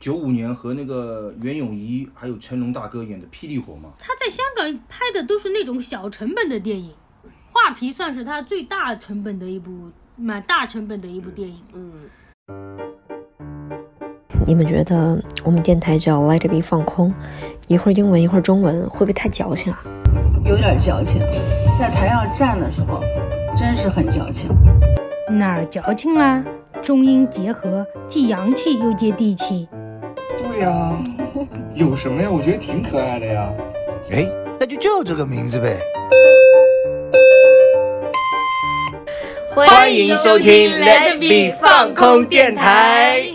95年和那个袁咏仪还有成龙大哥演的《霹雳火》嘛。 他在香港拍的都是那种小成本的电影，《画皮》算是他最大成本的一部，蛮大成本的一部电影。 你们觉得我们电台叫 Let It Be 放空，一会儿英文一会儿中文，会不会太矫情啊？ 有点矫情，在台上站的时候真是很矫情。 哪儿矫情啦？中英结合，既洋气又接地气。 对呀，有什么呀？我觉得挺可爱的呀。 哎，那就叫这个名字呗。 欢迎收听 Let It Be 放空电台。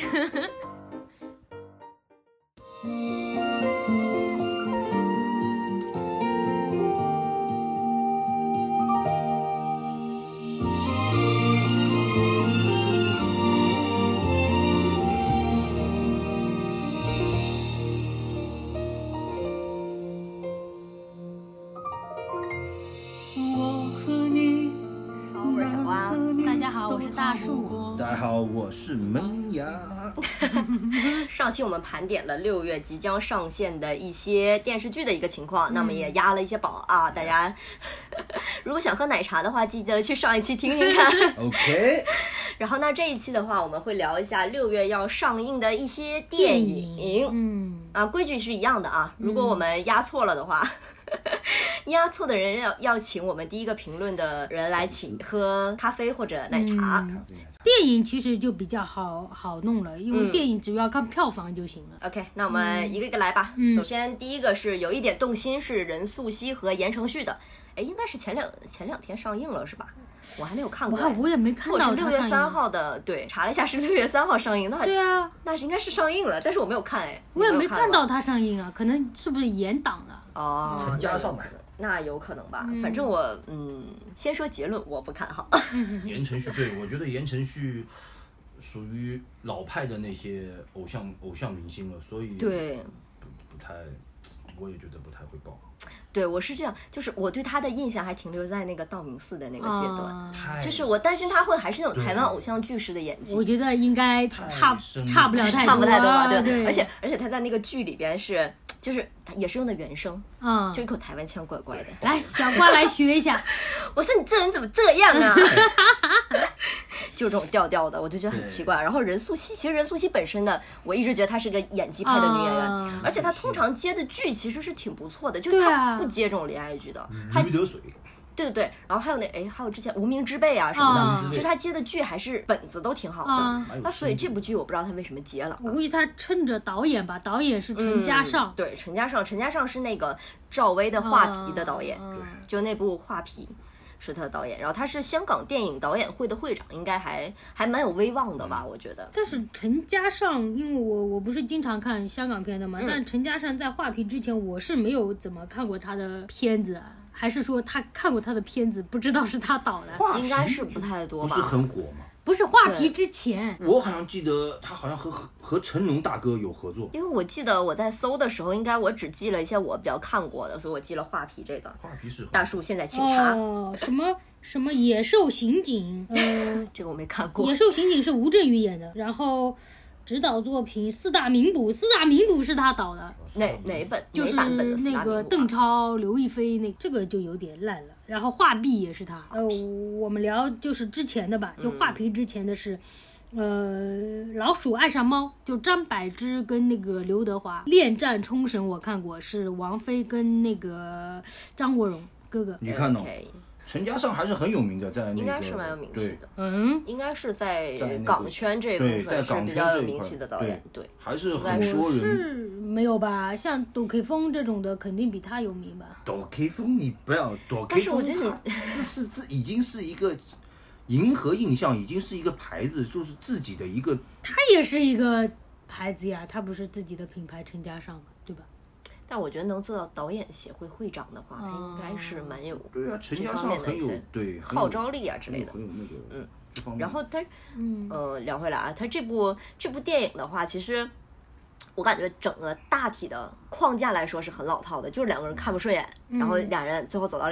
大家好，我是门牙。 上期我们盘点了6月即将上线的一些电视剧的一个情况，那么也压了一些宝啊，大家如果想喝奶茶的话，记得去上一期听听看。 OK。 然后呢，这一期的话，我们会聊一下6月要上映的一些电影。规矩是一样的啊，如果我们压错了的话。压错的人要请我们第一个评论的人来请喝咖啡或者奶茶。 电影其实就比较好弄了，因为电影只要看票房就行了。 OK， 那我们一个一个来吧。首先第一个是有一点动心，是任素汐和言承旭的。应该是前两天上映了是吧？我还没有看过。 我也没看到。 是6月3号的，对，查了一下是6月3号上映。 对啊， 那是应该是上映了，但是我没有看。 我也没看到它上映啊，可能是不是延档了？ 陈嘉上买的。 那有可能吧，反正我先说结论，我不看好。 言承旭，对，我觉得言承旭属于老派的那些偶像明星了，所以对不太，我也觉得不太会爆。 对，我是这样，就是我对他的印象还停留在那个道明寺的那个阶段，就是我担心他会还是那种台湾偶像巨式的演技。 我觉得应该差不了太多， 差不太多吧，对。而且他在那个剧里边就是也是用的原声，就一口台湾腔，怪怪的。 来，小瓜来学一下。 我说你这人怎么这样啊？就这种调的，我就觉得很奇怪。然后任素汐，其实任素汐本身呢，我一直觉得她是个演技派的女演员，而且她通常接的剧其实是挺不错的，就是她不接这种恋爱剧的。 鱼得水。 对，然后还有还有之前无名之辈啊什么的，其实他接的剧还是本子都挺好的。那所以这部剧我不知道他为什么接了。 我估计他趁着导演吧，导演是陈嘉上。 对，陈嘉上是那个赵薇的《画皮》的导演，就那部《画皮》是他的导演。然后他是香港电影导演会的会长，应该还蛮有威望的吧，我觉得。 但是陈嘉上，因为我不是经常看香港片的嘛，但陈嘉上在《画皮》之前我是没有怎么看过他的片子。还是说他看过他的片子，不知道是他导的？ 应该是不太多吧。 不是很火吗？ 不是画皮之前， 我好像记得他好像和成龙大哥有合作。 因为我记得我在搜的时候，应该我只记了一些我比较看过的，所以我记了画皮这个。 画皮是大树现在请查。 什么野兽刑警？ 这个我没看过。 野兽刑警是吴镇宇演的，然后。指导作品四大名捕是他导的。 哪本？ 就是那个邓超、刘亦菲那这个就有点烂了。然后画壁也是他。我们聊就是之前的吧，就画皮之前的是，老鼠爱上猫，就张柏芝跟那个刘德华恋战冲绳，我看过，是王菲跟那个张国荣哥哥。 你看哦。陈嘉上还是很有名的，在那个应该是蛮有名气的， 应该是在港圈这一部分是比较有名气的导演，对， 还是很多人是没有吧？像杜 K 风这种的肯定比他有名吧？ 杜 K 风你不要，杜 K 风这已经是一个银河印象，已经是一个牌子，就是自己的一个， 他也是一个牌子呀，他不是自己的品牌陈嘉上嘛，对吧？ 但我觉得能做到导演协会会长的话，他应该是蛮有陈嘉上很有对号召力啊之类的， 很有那个然后他聊回来啊，他这部电影的话，其实我感觉整个大体的框架来说是很老套的，就是两个人看不顺眼，然后两人最后走到了一起。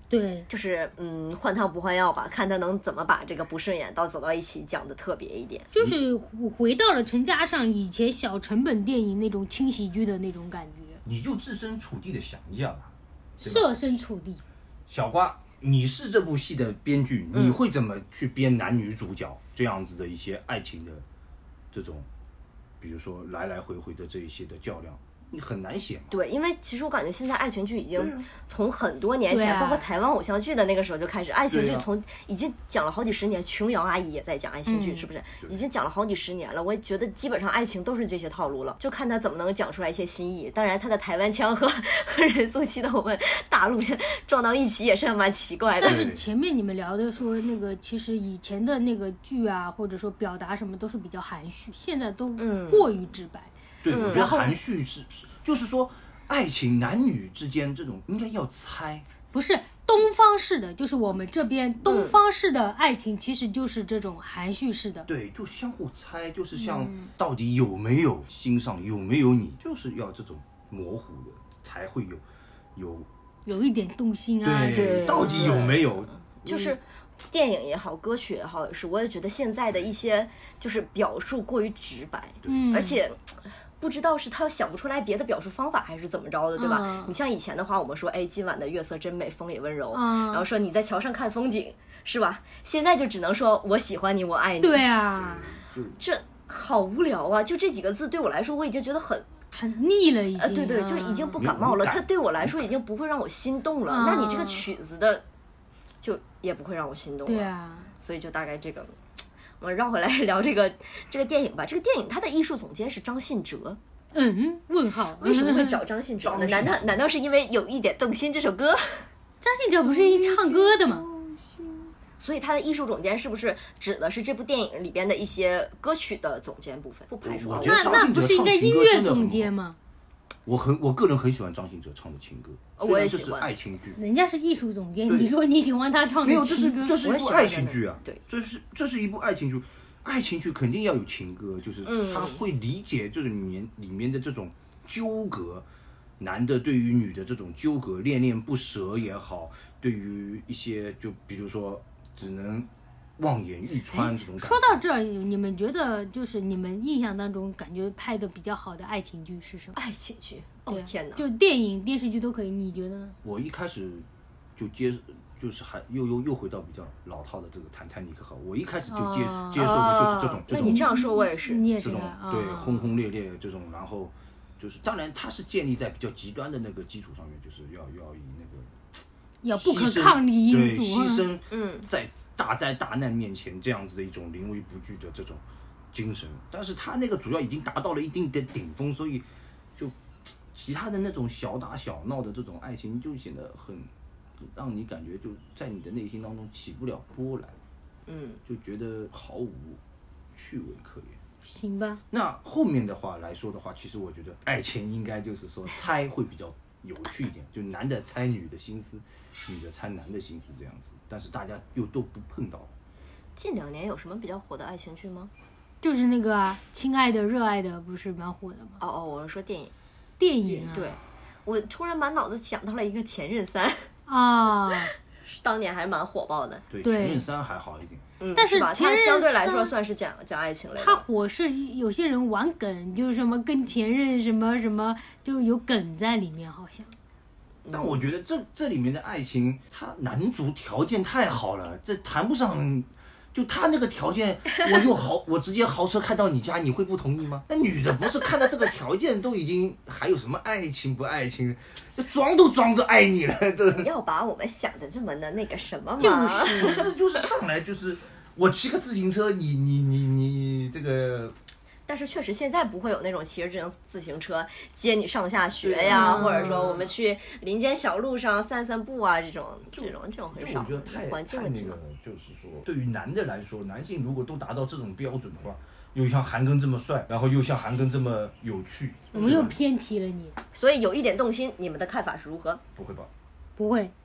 对， 就是换汤不换药吧，看他能怎么把这个不顺眼走到一起讲的特别一点， 就是回到了陈嘉上以前小成本电影那种轻喜剧的那种感觉。 你就置身处地的想一下吧， 设身处地。 小瓜，你是这部戏的编剧，你会怎么去编男女主角这样子的一些爱情的这种，比如说来来回回的这一些的较量？你很难写嘛。 对，因为其实我感觉现在爱情剧已经从很多年前，包括台湾偶像剧的那个时候就开始，爱情剧从已经讲了好几十年，琼瑶阿姨也在讲爱情剧，是不是？已经讲了好几十年了。我也觉得基本上爱情都是这些套路了，就看他怎么能讲出来一些新意。当然，他的台湾腔和任素汐的我们大陆撞到一起也是蛮奇怪的。 但是前面你们聊的说那个，其实以前的那个剧啊，或者说表达什么都是比较含蓄，现在都过于直白。 对，我觉得含蓄就是说，爱情男女之间这种应该要猜， 不是东方式的，就是我们这边东方式的爱情，其实就是这种含蓄式的。 对，就相互猜，就是像到底有没有心上有没有你，就是要这种模糊的才会有一点动心啊。 对，到底有没有？ 就是电影也好，歌曲也好，也是，我也觉得现在的一些就是表述过于直白，而且不知道是他想不出来别的表述方法还是怎么着的，对吧？你像以前的话，我们说，哎，今晚的月色真美，风也温柔，然后说你在桥上看风景，是吧？现在就只能说我喜欢你，我爱你。 对啊， 这好无聊啊！就这几个字对我来说，我已经觉得很腻了，已经。 对，就已经不感冒了。它对我来说已经不会让我心动了。那你这个曲子的，就也不会让我心动了。 对啊， 所以就大概这个。我们绕回来聊这个电影吧。这个电影它的艺术总监是张信哲。 问号， 为什么会找张信哲呢？难道是因为有一点动心这首歌？ 张信哲不是唱歌的吗？ 所以他的艺术总监是不是指的是这部电影里边的一些歌曲的总监部分？不排除。 那不是应该音乐总监吗？ 我个人很喜欢张信哲唱的情歌， 我也喜欢。 这是爱情剧， 人家是艺术总监，你说你喜欢他唱的情歌？ 没有，这是一部爱情剧啊。 对， 这是一部爱情剧，爱情剧肯定要有情歌，就是他会理解就是里面的这种纠葛，男的对于女的这种纠葛，恋恋不舍也好，对于一些就比如说只能望眼欲穿这种感觉。 说到这儿，你们觉得就是你们印象当中感觉拍的比较好的爱情剧是什么？ 爱情剧，哦天哪！ 就电影、电视剧都可以，你觉得呢？ 我一开始就是还又回到比较老套的这个《泰坦尼克号》，我一开始就接受的就是这种。 那你这样说，我也是， 你也是这种对轰轰烈烈这种，然后就是当然它是建立在比较极端的那个基础上面，就是要以那个。 要不可抗力因素， 牺牲在大灾大难面前这样子的一种临危不惧的这种精神，但是他那个主要已经达到了一定的顶峰，所以就其他的那种小打小闹的这种爱情就显得很让你感觉就在你的内心当中起不了波澜，就觉得毫无趣味可言。 行吧。 那后面的话来说的话，其实我觉得爱情应该就是说猜会比较有趣一点，就男的猜女的心思，女的猜男的心思这样子，但是大家又都不碰到。 近2年有什么比较火的爱情剧吗？ 就是那个啊，亲爱的热爱的不是蛮火的吗？ 哦，我是说电影。 电影啊。 对，我突然满脑子想到了一个《前任3》 啊， 当年还蛮火爆的。 对，《前任3》还好一点。 但是它相对来说算是讲爱情类的。 它火是有些人玩梗，就是什么跟前任什么什么，就有梗在里面，好像。 但我觉得这里面的爱情，他男主条件太好了，这谈不上。就他那个条件，我直接豪车开到你家，你会不同意吗？那女的不是看到这个条件都已经还有什么爱情不爱情，就装都装着爱你了。 不要把我们想的这么的那个什么嘛。 就是上来就是我骑个自行车，你这个。 但是确实现在不会有那种骑着自行车接你上下学呀，或者说我们去林间小路上散散步啊，这种很少。 我觉得太环境问题那个，就是说对于男的来说，男性如果都达到这种标准的话，又像韩庚这么帅，然后又像韩庚这么有趣， 我们又偏题了你。 所以有一点动心，你们的看法是如何？ 不会吧？ 不会。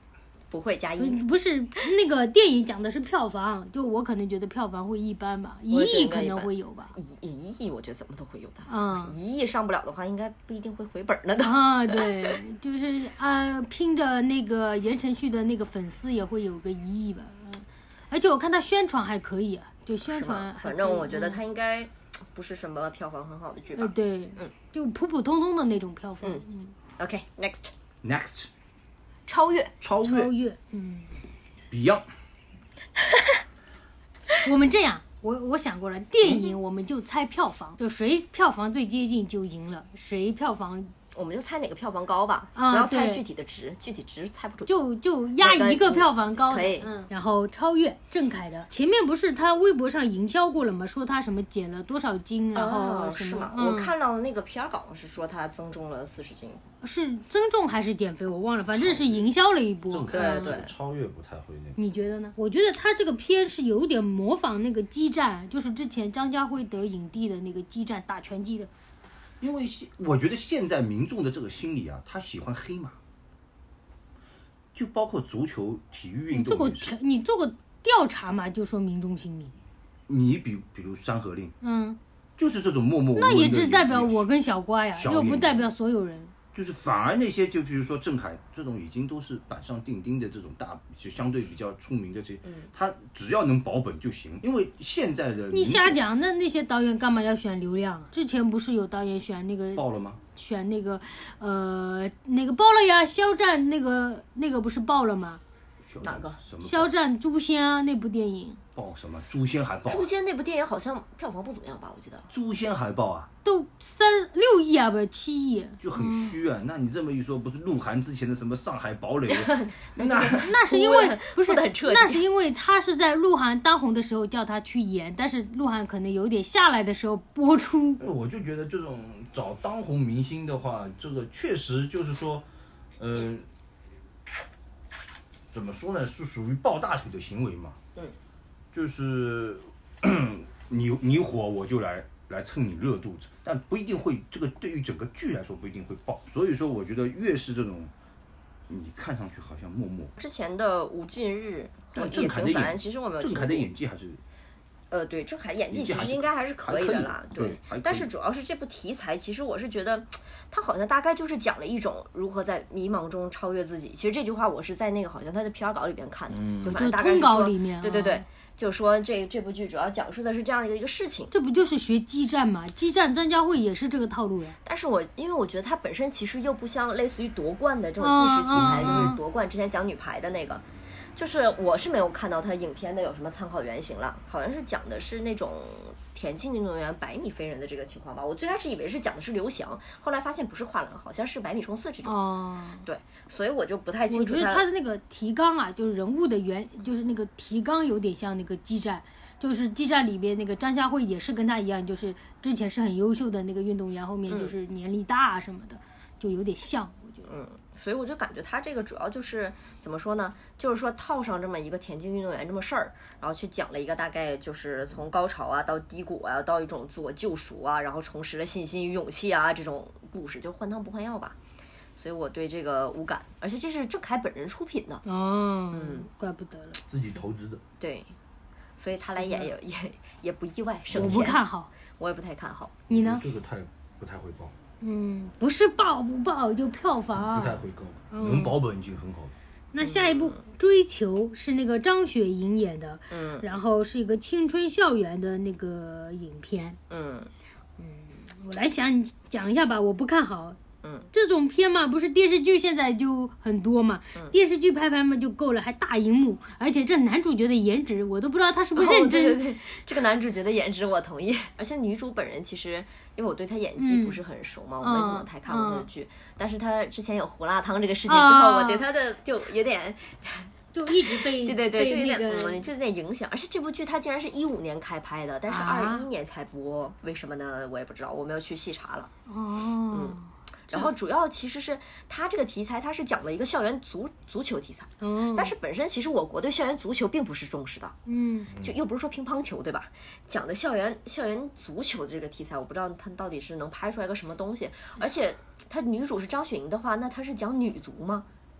不会加1， 不是那个电影讲的是票房，就我可能觉得票房会一般吧，1亿可能会有吧 ，1亿我觉得怎么都会有的 ，1 亿上不了的话，应该不一定会回本了的啊，对，就是拼着那个言承旭的那个粉丝也会有个1亿吧，而且我看他宣传还可以啊，就宣传， 反正我觉得他应该不是什么票房很好的剧吧， 对，就普普通通的那种票房 ，OK next， 超越 ，Beyond。 我们这样，我想过了，电影我们就猜票房，就谁票房最接近就赢了，谁票房我们就猜哪个票房高吧，不要猜具体的值，具体值猜不准， 就压一个票房高的， 可以。 然后超越郑恺的，前面不是他微博上营销过了吗？说他什么减了多少斤，然后什么？ 是吗？我看到那个 PR 稿是说他增重了40斤， 是增重还是减肥我忘了，反正是营销了一波。 对， 超越不太会那个。 你觉得呢？我觉得他这个片是有点模仿那个激战，就是之前张家辉得影帝的那个激战打拳击的。 因为我觉得现在民众的这个心理啊，他喜欢黑马，就包括足球、体育运动。 你做个调查嘛，就说民众心理。 你比如《山河令》，就是这种默默无闻的。 那也只代表我跟小瓜呀，又不代表所有人。 就是反而那些，就比如说郑恺这种已经都是板上钉钉的这种就相对比较出名的这些，他只要能保本就行。因为现在的你瞎讲，那些导演干嘛要选流量啊？之前不是有导演选那个爆了吗？ 选那个那个爆了呀，肖战那个不是爆了吗？ 哪个？ 肖战诛仙啊，那部电影。 爆什么？诛仙还爆？ 诛仙那部电影好像票房不怎么样吧？我记得。 诛仙还爆啊？ 都6亿啊，不是7亿？ 就很虚啊。那你这么一说，不是鹿晗之前的什么上海堡垒？ 那是因为不是， 那是因为他是在鹿晗当红的时候叫他去演，但是鹿晗可能有点下来的时候播出。 我就觉得这种找当红明星的话，这个确实就是说，怎么说呢，是属于抱大腿的行为嘛。就是你火我就来蹭你热度，但不一定会，这个对于整个剧来说不一定会爆。所以说我觉得越是这种你看上去好像默默， 之前的无尽日和郑恺的演，其实我没有郑恺的演技还是对，郑恺演技其实应该还是可以的啦， 对。 但是主要是这部题材，其实我是觉得他好像大概就是讲了一种如何在迷茫中超越自己。其实这句话我是在那个好像他的 PR 稿里边看的，就反正大概是说，对，就是说这部剧主要讲述的是这样的一个事情。 这不就是学激战吗？激战张家辉也是这个套路呀。 但是因为我觉得它本身其实又不像类似于夺冠的这种纪实题材，就是夺冠之前讲女排的那个。就是我是没有看到他影片的有什么参考原型了，好像是讲的是那种田径运动员100米飞人的这个情况吧。我最开始以为是讲的是刘翔，后来发现不是跨栏，好像是100米冲刺这种。对，所以我就不太清楚。 我觉得他的那个提纲啊，就是人物的就是那个提纲有点像那个激战，就是激战里边那个张家辉也是跟他一样，就是之前是很优秀的那个运动员，后面就是年龄大什么的，就有点像，我觉得。 所以我就感觉他这个主要就是怎么说呢，就是说套上这么一个田径运动员这么事儿，然后去讲了一个大概就是从高潮啊到低谷啊到一种自我救赎啊，然后重拾了信心与勇气啊这种故事，就换汤不换药吧。所以我对这个无感，而且这是郑恺本人出品的。 怪不得了， 自己投资的。 对，所以他来演也不意外，省钱。 我不看好， 我也不太看好。 你呢？ 这个不太会爆。 不是爆不爆，就票房不太会高，能保本已经很好了。 那下一部《追求》是那个张雪迎演的，然后是一个青春校园的那个影片，我来讲一下吧，我不看好。这种片嘛，不是电视剧现在就很多嘛，电视剧拍嘛就够了，还大荧幕，而且这男主角的颜值我都不知道他是不是认真。 对，这个男主角的颜值我同意，而且女主本人其实因为我对她演技不是很熟嘛，我没怎么太看过她的剧，但是她之前有胡辣汤这个事情之后，我对她的就有点。 就一直被对，就有点就有点影响，而且这部剧它竟然是15年开拍的，但是21年才播，为什么呢？我也不知道，我没有去细查了。然后主要其实是它这个题材，它是讲了一个校园足球题材，但是本身其实我国对校园足球并不是重视的，就又不是说乒乓球对吧？讲的校园足球的这个题材，我不知道它到底是能拍出来个什么东西，而且它女主是张雪迎的话，那她是讲女足吗？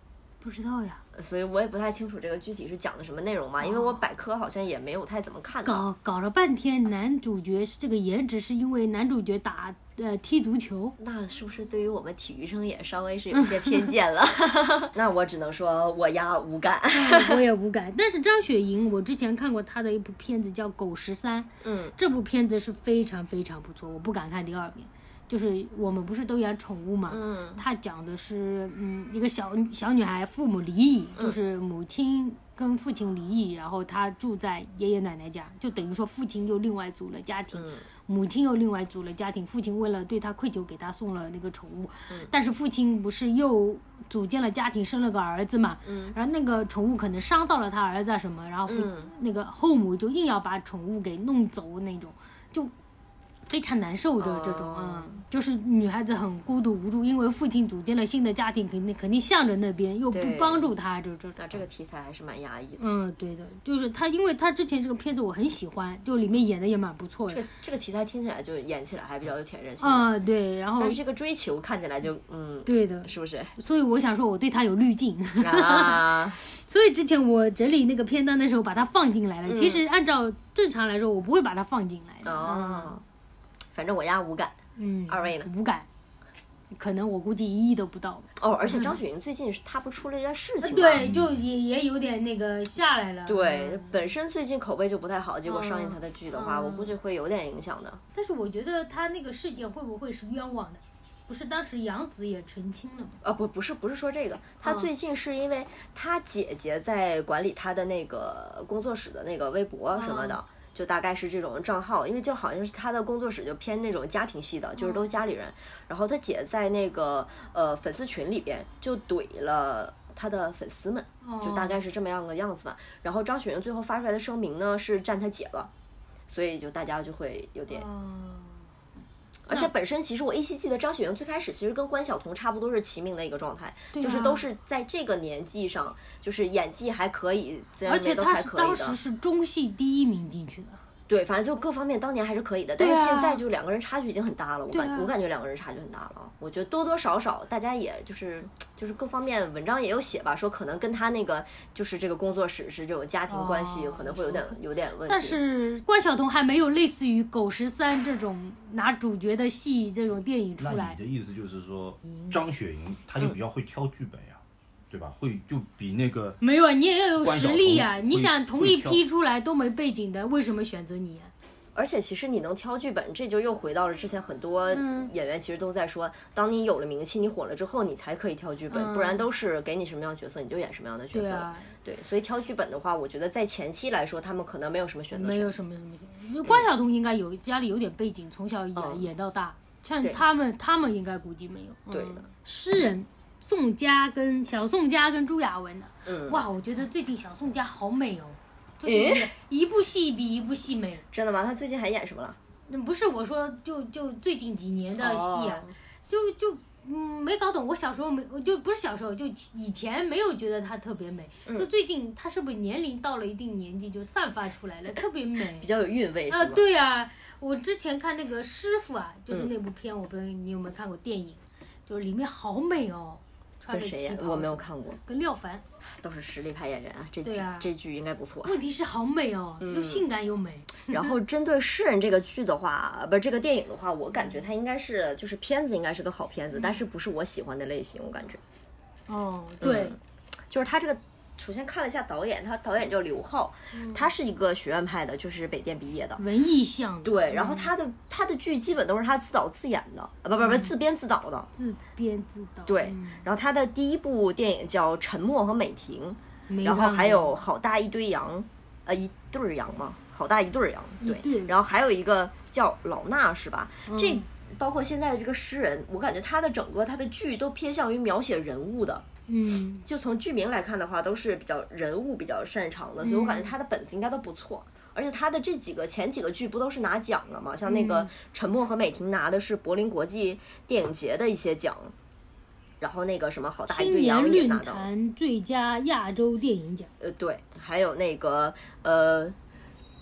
不知道呀， 所以我也不太清楚这个具体是讲的什么内容嘛，因为我百科好像也没有太怎么看到。 搞了半天，男主角是这个颜值是因为男主角踢足球， 那是不是对于我们体育生也稍微是有一些偏见了？那我只能说我呀无感。 我也无感。但是张雪迎，我之前看过她的一部片子叫《狗13》，这部片子是非常非常不错，我不敢看第二遍。就是我们不是都养宠物嘛，他讲的是一个小女孩父母离异，就是母亲跟父亲离异，然后她住在爷爷奶奶家，就等于说父亲又另外组了家庭，母亲又另外组了家庭，父亲为了对她愧疚给她送了那个宠物，但是父亲不是又组建了家庭生了个儿子嘛，然后那个宠物可能伤到了他儿子啊什么，然后那个后母就硬要把宠物给弄走那种，就非常难受的这种，就是女孩子很孤独无助，因为父亲组建了新的家庭，肯定向着那边，又不帮助她， 这个题材还是蛮压抑的。 对的，就是她，因为她之前这个片子我很喜欢，就里面演的也蛮不错的。 这个题材听起来就演起来还比较有挑战性。 对，然后但是这个追求看起来就对的， 是不是？ 所以我想说，我对她有滤镜啊。 所以之前我整理那个片单的时候，把它放进来了。其实按照正常来说，我不会把它放进来的。 反正我呀无感，二位呢？ 无感，可能我估计1亿都不到。 而且张雪迎最近她不出了一件事情吗？ 对，就也有点那个下来了。 对，本身最近口碑就不太好，结果上映她的剧的话，我估计会有点影响的。 但是我觉得她那个事件会不会是冤枉的？不是当时杨紫也澄清了吗？ 不是说这个，她最近是因为她姐姐在管理她的那个工作室的那个微博什么的。就大概是这种账号，因为就好像是他的工作室就偏那种家庭系的，就是都家里人。然后他姐在那个粉丝群里边就怼了他的粉丝们，就大概是这么样的样子吧。然后张雪迎最后发出来的声明呢是站他姐了，所以就大家就会有点。而且本身其实我依稀记得张雪迎最开始其实跟关晓彤差不多是齐名的一个状态，就是都是在这个年纪上，就是演技还可以， 而且她是当时是中戏第1名进去的。 对，反正就各方面当年还是可以的，但是现在就两个人差距已经很大了，我感觉两个人差距很大了。我觉得多多少少大家也就是各方面文章也有写吧，说可能跟他那个就是这个工作室是这种家庭关系可能会有点问题。 但是关晓彤还没有类似于《狗13》这种拿主角的戏这种电影出来。 那你的意思就是说，张雪迎她就比较会挑剧本呀？对吧？会就比那个没有，你也要有实力呀。你想同一批出来都没背景的，为什么选择你啊？ 而且其实你能挑剧本，这就又回到了之前很多演员其实都在说，当你有了名气，你火了之后，你才可以挑剧本，不然都是给你什么样的角色你就演什么样的角色。对，所以挑剧本的话，我觉得在前期来说，他们可能没有什么选择权。 没有什么关晓彤应该有家里有点背景，从小演到大，像他们应该估计没有。 对的， 诗人。小宋佳跟朱亚文的，哇，我觉得最近小宋佳好美哦，就是一部戏比一部戏美。 真的吗？她最近还演什么了？ 不是我说，就最近几年的戏啊，没搞懂。我小时候不是小时候，就以前没有觉得她特别美，就最近她是不是年龄到了一定年纪就散发出来了，特别美， 比较有韵味是吗？ 对啊，我之前看那个师傅啊，就是那部片，我不知道你有没有看过电影，就是里面好美哦。 跟谁演？我没有看过。 跟廖凡， 都是实力派演员啊。这剧应该不错。 问题是好美哦，又性感又美。 然后针对诗人这个剧的话，不是这个电影的话，我感觉它应该是就是片子应该是个好片子，但是不是我喜欢的类型，我感觉。 对， 就是他这个。首先看了一下导演，他导演叫刘浩，他是一个学院派的，就是北电毕业的， 文艺向。 对，然后他的剧基本都是他自导自演的，不自编自导的。 自编自导。 对，然后他的第一部电影叫《沉默和美婷》，然后还有好大一堆羊，一对羊嘛，好大一对羊，对，然后还有一个叫老衲是吧？这包括现在的这个诗人，我感觉他的整个他的剧都偏向于描写人物的。就从剧名来看的话，都是比较人物比较擅长的，所以我感觉他的本子应该都不错。而且他的前几个剧不都是拿奖了吗？像那个《沉默和美婷》拿的是柏林国际电影节的一些奖，然后那个什么好大一堆羊也拿到青年论坛最佳亚洲电影奖。 对，还有那个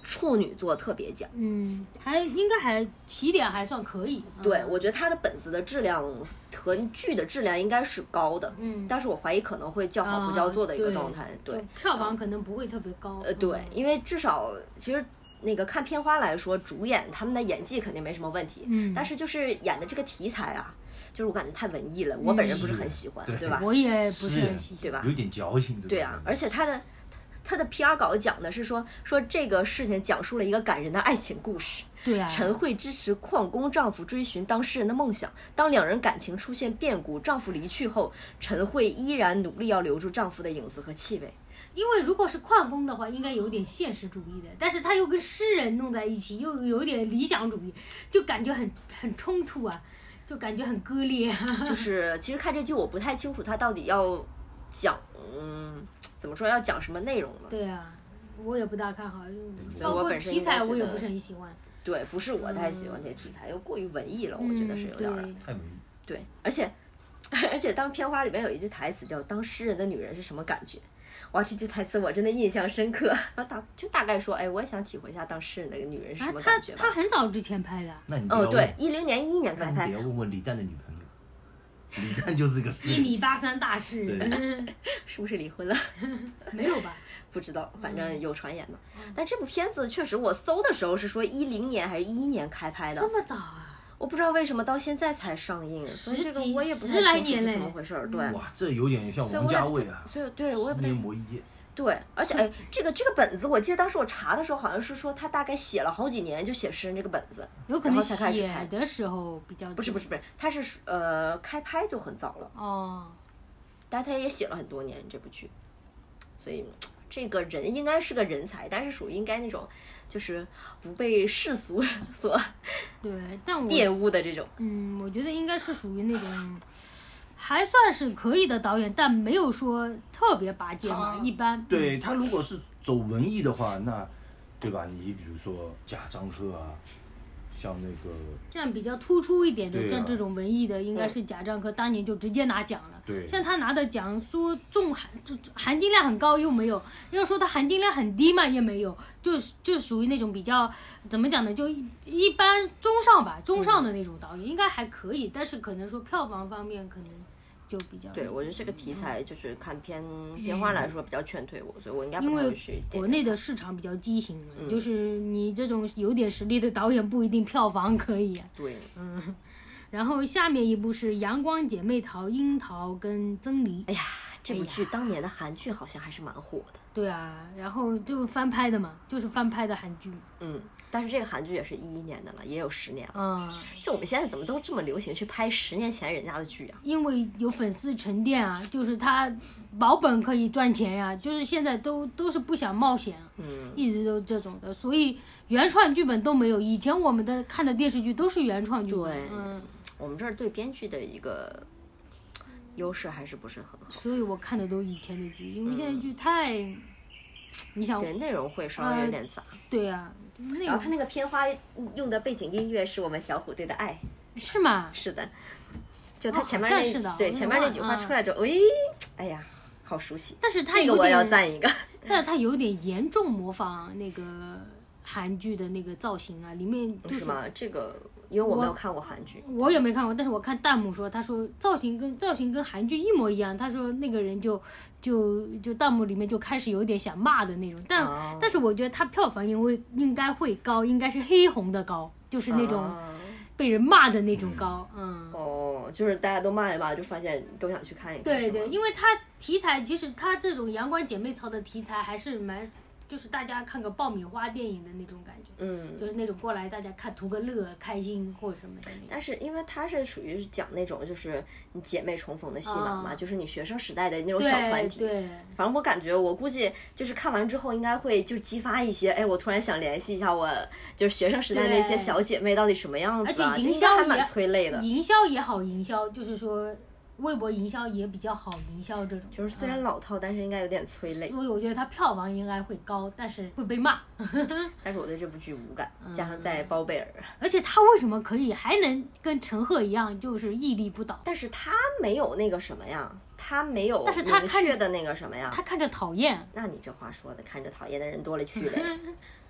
处女座特别奖。 还应该还起点还算可以。 对，我觉得他的本子的质量和剧的质量应该是高的，但是我怀疑可能会叫好不叫座的一个状态。对， 票房可能不会特别高。 对，因为至少其实。那个看片花来说，主演他们的演技肯定没什么问题，但是就是演的这个题材啊，就是我感觉太文艺了，我本人不是很喜欢，对吧？ 我也不是很喜欢， 对吧？ 有点矫情。 对啊，而且他的 PR 稿讲的是说这个事情讲述了一个感人的爱情故事。 对啊， 陈慧支持矿工丈夫追寻当事人的梦想，当两人感情出现变故，丈夫离去后，陈慧依然努力要留住丈夫的影子和气味。 因为如果是矿工的话，应该有点现实主义的，但是他又跟诗人弄在一起，又有点理想主义，就感觉很冲突啊，就感觉很割裂。 就是其实看这剧我不太清楚他到底要讲，怎么说要讲什么内容呢？ 对啊，我也不大看好，包括题材我也不是很喜欢。 对，不是我太喜欢这些题材，又过于文艺了，我觉得是有点太文艺。 对，而且当片花里面有一句台词叫“当诗人的女人是什么感觉”。哇，这句台词我真的印象深刻，就大概说，哎，我也想体会一下当诗人的女人是什么感觉吧。 他很早之前拍的。 那你对，11年开拍。 你得要问李诞的女朋友，李诞就是个诗人 1.83米大诗人， 是不是离婚了？ 没有吧？ 不知道，反正有传言嘛。但这部片子确实，我搜的时候是说10年还是11年开拍的， 这么早啊？ 我不知道为什么到现在才上映，所以这个我也不太清楚是怎么回事。对， 哇，这有点像王家卫啊。 所以对我也不太。 磨一夜。 对，而且这个本子，我记得当时我查的时候，好像是说他大概写了好几年就写诗人这个本子， 有可能写的时候比较。 不是，他是开拍就很早了哦， 但他也写了很多年这部剧，所以这个人应该是个人才，但是属于应该那种。就是不被世俗所玷污的这种。 我觉得应该是属于那种还算是可以的导演，但没有说特别拔尖嘛，一般。 对，他如果是走文艺的话，那对吧？你比如说贾樟柯啊，像那个这样比较突出一点的，像这种文艺的，应该是贾樟柯当年就直接拿奖了。 对， 像他拿的奖，说含金量很高又没有，要说他含金量很低嘛也没有，就属于那种比较怎么讲呢，就一般中上的那种导演，应该还可以，但是可能说票房方面可能就比较。 对，我觉得这个题材就是看片花来说比较劝退我，所以我应该不会去。 因为国内的市场比较畸形，就是你这种有点实力的导演不一定票房可以。 对， 然后下面一部是《阳光姐妹淘》，樱桃跟曾黎。 哎呀，这部剧当年的韩剧好像还是蛮火的。 对啊，然后就翻拍的嘛，就是翻拍的韩剧。 但是这个韩剧也是11年的了，也有10年了。就我们现在怎么都这么流行去拍10年前人家的剧啊？ 因为有粉丝沉淀啊，就是他保本可以赚钱呀，就是现在都是不想冒险，一直都这种的，所以原创剧本都没有。以前我们的看的电视剧都是原创剧本。 对，我们这儿对编剧的一个优势还是不是很好， 所以我看的都以前的剧，因为现在剧太，你想对内容会稍微有点杂。 对啊， 然后他那个片花用的背景音乐是我们小虎队的《爱》， 是吗？ 是的，就他前面前面那句话出来之后，哎呀，好熟悉。 但是他这个我要赞一个， 但是他有点严重模仿那个韩剧的那个造型啊，里面就是吗？这个。因为我没有看过韩剧， 我也没看过，但是我看弹幕说，他说造型跟韩剧一模一样，他说那个人就弹幕里面就开始有点想骂的那种，但是我觉得他票房应该会高，应该是黑红的高，就是那种被人骂的那种高， 就是大家都骂一骂，就发现都想去看一看。 对对，因为他题材其实他这种阳光姐妹淘的题材还是蛮。就是大家看个爆米花电影的那种感觉，就是那种过来大家看图个乐开心或者什么的。 但是因为它是属于是讲那种就是你姐妹重逢的戏码嘛，就是你学生时代的那种小团体。 对， 反正我感觉我估计就是看完之后应该会就激发一些，我突然想联系一下我就是学生时代那些小姐妹到底什么样子啊， 而且营销还蛮催泪的。 营销也好营销，就是说。微博营销也比较好营销这种， 就是虽然老套，但是应该有点催泪。 所以我觉得它票房应该会高，但是会被骂。 但是我对这部剧无感，加上在包贝尔， 而且他为什么可以还能跟陈赫一样，就是屹立不倒？ 但是他没有那个什么呀，他没有， 但是他明确的那个什么呀， 他看着讨厌。 那你这话说的，看着讨厌的人多了去了。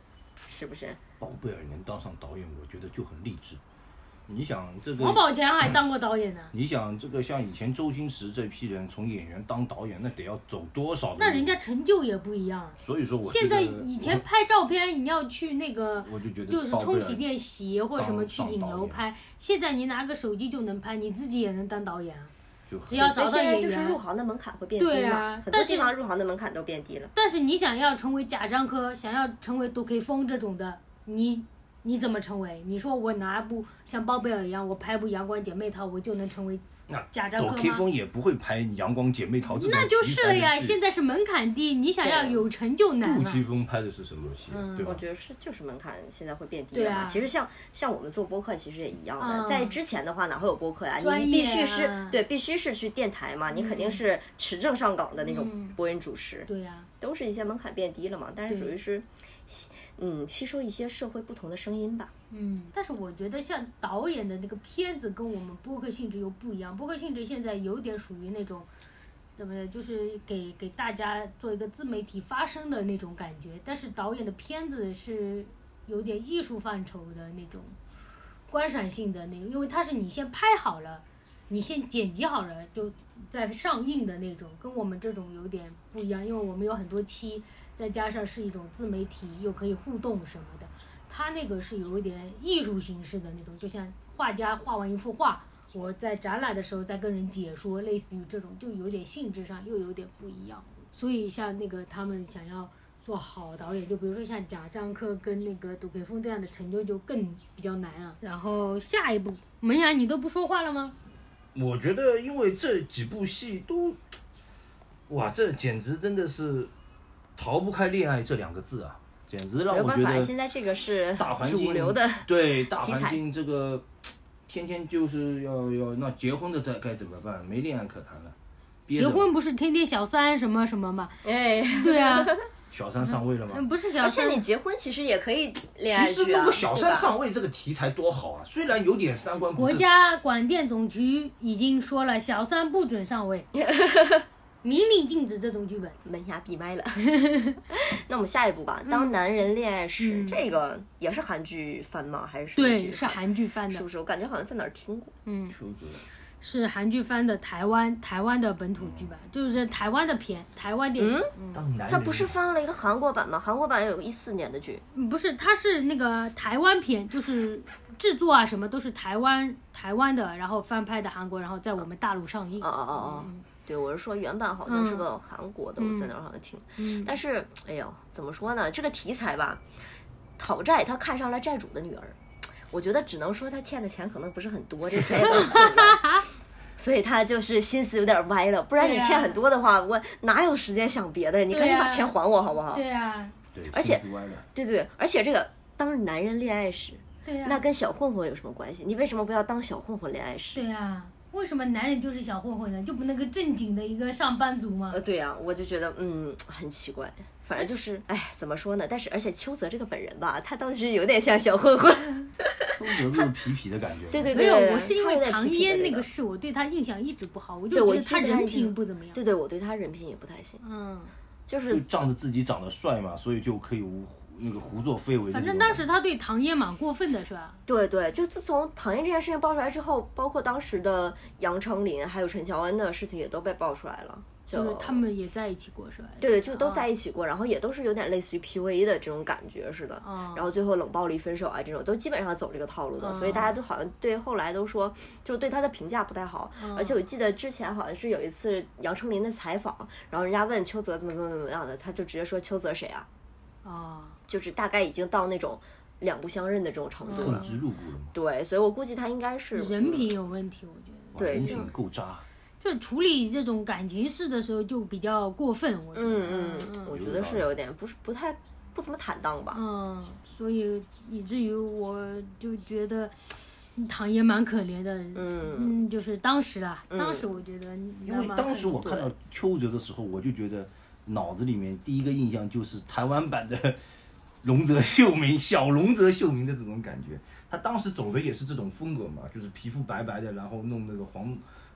是不是？ 包贝尔能当上导演，我觉得就很励志。你想这个王宝强还当过导演呢。 你想这个像以前周星驰这批人从演员当导演，那得要走多少的路？ 那人家成就也不一样。 所以说我现在以前拍照片你要去那个， 我就觉得就是冲洗店洗或者什么去影楼拍，现在你拿个手机就能拍，你自己也能当导演啊。只要找到演员， 就是入行的门槛会变低嘛。 对啊， 很多地方入行的门槛都变低了。 但是你想要成为贾樟柯，想要成为杜琪峰这种的，你怎么成为？你说我拿部像包贝尔一样，我拍部《阳光姐妹淘》，我就能成为贾樟柯吗？ 杜琪峰也不会拍《阳光姐妹淘》这种题材的剧。 那就是了呀，现在是门槛低，你想要有成就难杜琪峰拍的是什么戏？对吧？ 我觉得就是门槛现在会变低了嘛。其实像我们做播客其实也一样的，在之前的话哪会有播客呀？你必须是去电台嘛，你肯定是持证上岗的那种播音主持。 对呀， 都是一些门槛变低了嘛，但是属于是。吸收一些社会不同的声音吧。 但是我觉得像导演的那个片子跟我们播客性质又不一样，播客性质现在有点属于那种，怎么就是给大家做一个自媒体发声的那种感觉，但是导演的片子是有点艺术范畴的那种，观赏性的那种，因为它是你先拍好了，你先剪辑好了就在上映的那种，跟我们这种有点不一样，因为我们有很多期。再加上是一种自媒体，又可以互动什么的，他那个是有一点艺术形式的那种，就像画家画完一幅画，我在展览的时候再跟人解说，类似于这种，就有点性质上又有点不一样。所以像那个他们想要做好导演，就比如说像贾樟柯跟那个杜琪峰这样的成就更比较难啊。然后下一部，门牙你都不说话了吗？ 我觉得因为这几部戏都，哇，这简直真的是。逃不开恋爱这2个字啊，简直让我觉得现在这个是大环境主流的对大环境这个天天就是要那结婚的该怎么办？没恋爱可谈了。 结婚不是天天小三什么什么吗？对啊。 小三上位了吗？ 不是小三， 而且你结婚其实也可以恋爱剧啊。 其实那个小三上位这个题材多好啊，虽然有点三观不正。 国家广电总局已经说了，小三不准上位。明令禁止这种剧本， 门牙闭麦了。那我们下一步吧，当男人恋爱时，这个也是韩剧翻吗？还是对，是韩剧翻的， 是不是？我感觉好像在哪儿听过。 是韩剧翻的台湾的本土剧版，就是台湾的片，台湾电影。 他不是翻了一个韩国版吗？韩国版有个14年的剧。 不是，它是那个台湾片，就是制作啊什么都是台湾的，然后翻拍的韩国，然后在我们大陆上映。 对，我是说原版好像是个韩国的，我在那儿好像听。但是，哎呦，怎么说呢？这个题材吧，讨债，他看上了债主的女儿，我觉得只能说他欠的钱可能不是很多，这钱也不很重要，所以他就是心思有点歪了。不然你欠很多的话，我哪有时间想别的？你赶紧把钱还我好不好？ 对呀。 而且，对，而且这个当男人恋爱时， 对呀， 那跟小混混有什么关系？你为什么不要当小混混恋爱时？ 对呀。为什么男人就是小混混呢？就不那个正经的一个上班族吗？ 对呀，我就觉得很奇怪。反正就是，怎么说呢？但是而且邱泽这个本人吧，他倒是有点像小混混。 邱泽就是痞痞的感觉。 对， 没有，我是因为唐嫣那个事，我对他印象一直不好，我就觉得他人品不怎么样。 对，我对他人品也不太行。 就仗着自己长得帅嘛，所以就可以胡作非为。 反正当时他对唐嫣蛮过分的，是吧？ 对，就自从唐嫣这件事情爆出来之后，包括当时的杨丞琳还有陈乔恩的事情也都被爆出来了。 就是他们也在一起过，是吧？ 对，就都在一起过，然后也都是有点类似于 PUA 的这种感觉似的。然后最后冷暴力分手啊，这种都基本上走这个套路的，所以大家都好像对后来都说，就对他的评价不太好。而且我记得之前好像是有一次杨丞琳的采访，然后人家问邱泽怎么样的，他就直接说邱泽谁啊？就是大概已经到那种两不相认的这种程度了。 恨之入骨了嘛。 对，所以我估计他应该是人品有问题，我觉得。 对， 人品够渣。 就处理这种感情事的时候就比较过分，我觉得。 我觉得是有点不怎么坦荡吧。 所以以至于我就觉得唐嫣蛮可怜的。就是当时我觉得。 因为当时我看到邱泽的时候，我就觉得脑子里面第一个印象就是台湾版的龙泽秀明，小龙泽秀明的这种感觉。他当时走的也是这种风格嘛，就是皮肤白白的，然后弄那个